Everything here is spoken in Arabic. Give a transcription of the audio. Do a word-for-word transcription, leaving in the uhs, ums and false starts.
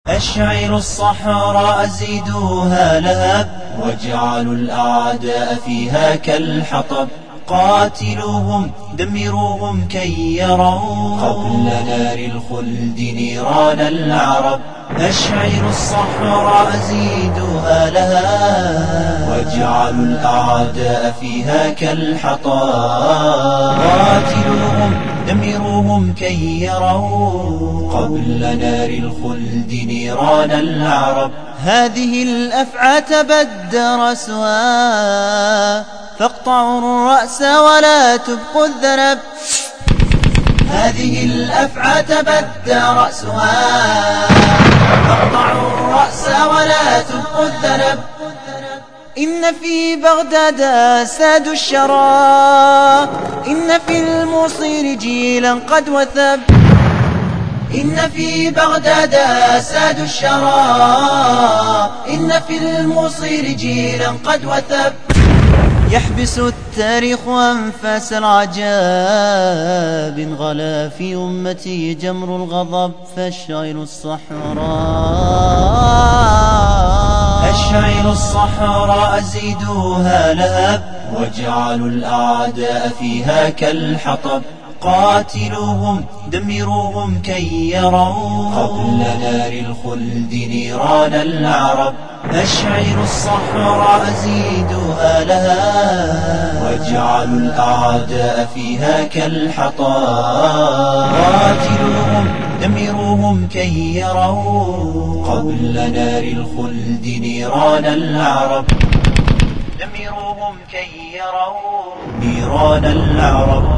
أشعلوا الصحراء زيدوها لهب، واجعلوا الأعداء فيها كالحطب. قاتلوهم دمروهم كي يروا قبل نار الخلد نيران العرب. أشعلوا الصحراء زيدوها لهب، واجعلوا الأعداء فيها كالحطب. قاتلوهم دمروهم كي يروا قبل نار الخلد نيران العرب. هذه الأفعى تبدر سواء، فاقطعوا الرأس ولا تبقوا الذنب. هذه الأفعى تبدر سواء، فاقطعوا الرأس ولا تبقوا الذنب. إن في بغداد سادوا الشرى، إن في الموصل جيلا قد وثب. إن في بغداد سادوا الشرى، إن في الموصل جيلا قد وثب. يحبس التاريخ أنفاس العجاب، غلا في أمتي جمر الغضب. فاشعلوا الصحراء أشعلوا الصحراء زيدوها لهب، واجعلوا الأعداء فيها كالحطب. قاتلوهم دمروهم كي يروا قبل نار الخلد نيران العرب. أشعلوا الصحراء زيدوها لهب، واجعلوا الأعداء فيها كالحطب. قاتلوهم دمروهم كي يروا قبل نار الخلد نيران العرب. دمروهم كي يروا نيران العرب.